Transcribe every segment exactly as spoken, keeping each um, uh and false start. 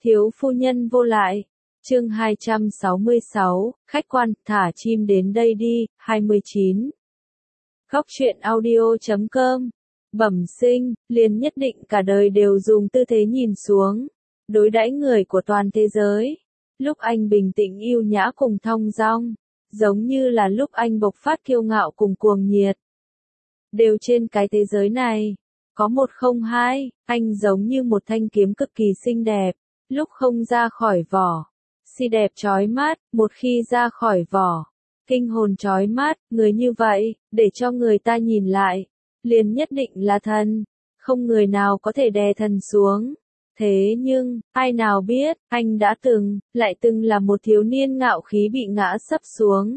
Thiếu phu nhân vô lại. Chương hai trăm sáu mươi sáu, khách quan, thả chim đến đây đi, hai mươi chín. Góc truyện audio chấm com. Bẩm sinh, liền nhất định cả đời đều dùng tư thế nhìn xuống, đối đãi người của toàn thế giới. Lúc anh bình tĩnh yêu nhã cùng thong dong, giống như là lúc anh bộc phát kiêu ngạo cùng cuồng nhiệt. Đều trên cái thế giới này, có một không hai, anh giống như một thanh kiếm cực kỳ xinh đẹp, lúc không ra khỏi vỏ, xì đẹp chói mắt, một khi ra khỏi vỏ, kinh hồn chói mắt, người như vậy, để cho người ta nhìn lại, liền nhất định là thần, không người nào có thể đè thần xuống. Thế nhưng, ai nào biết, anh đã từng, lại từng là một thiếu niên ngạo khí bị ngã sấp xuống.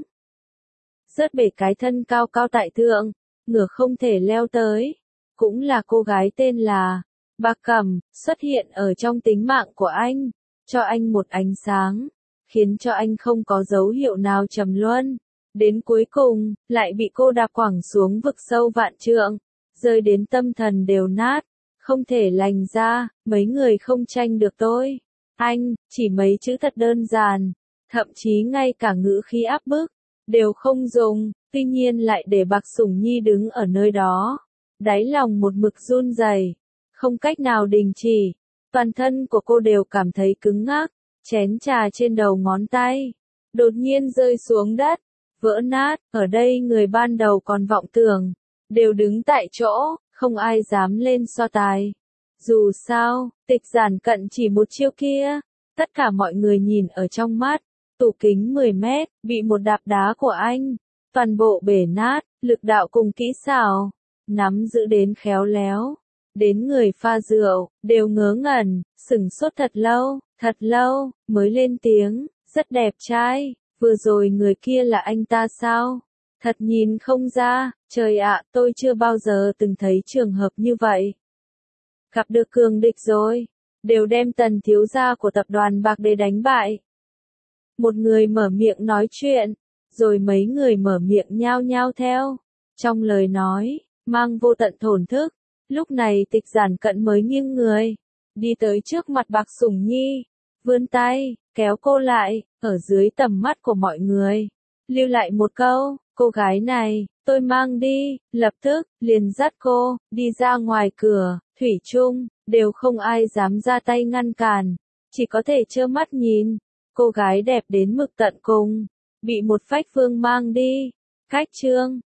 Rớt bể cái thân cao cao tại thượng, ngửa không thể leo tới. Cũng là cô gái tên là Bạc Cẩm, xuất hiện ở trong tính mạng của anh, cho anh một ánh sáng, khiến cho anh không có dấu hiệu nào trầm luân. Đến cuối cùng, lại bị cô đạp quẳng xuống vực sâu vạn trượng, rơi đến tâm thần đều nát, không thể lành ra, mấy người không tranh được tôi. Anh, chỉ mấy chữ thật đơn giản, thậm chí ngay cả ngữ khí áp bức, đều không dùng, tuy nhiên lại để Bạc Sủng Nhi đứng ở nơi đó. Đáy lòng một mực run rẩy, không cách nào đình chỉ, toàn thân của cô đều cảm thấy cứng ngắc, chén trà trên đầu ngón tay, đột nhiên rơi xuống đất, vỡ nát, ở đây người ban đầu còn vọng tưởng, đều đứng tại chỗ, không ai dám lên so tài. Dù sao, Tịch Giản Cận chỉ một chiêu kia, tất cả mọi người nhìn ở trong mắt, tủ kính mười mét, bị một đạp đá của anh, toàn bộ bể nát, lực đạo cùng kỹ xảo, nắm giữ đến khéo léo, đến người pha rượu, đều ngớ ngẩn, sửng sốt thật lâu, thật lâu, mới lên tiếng, rất đẹp trai, vừa rồi người kia là anh ta sao? Thật nhìn không ra, trời ạ, tôi chưa bao giờ từng thấy trường hợp như vậy. Gặp được cường địch rồi, đều đem Tần thiếu gia của tập đoàn Bạc Đế đánh bại. Một người mở miệng nói chuyện, rồi mấy người mở miệng nhao nhao theo, trong lời nói mang vô tận thổn thức. Lúc này Tịch Giản Cận mới nghiêng người, đi tới trước mặt Bạc Sủng Nhi, vươn tay, kéo cô lại, ở dưới tầm mắt của mọi người, lưu lại một câu, cô gái này, tôi mang đi, lập tức, liền dắt cô, đi ra ngoài cửa, thủy chung, đều không ai dám ra tay ngăn cản, chỉ có thể trơ mắt nhìn, cô gái đẹp đến mực tận cùng, bị một phách vương mang đi. Cách chương,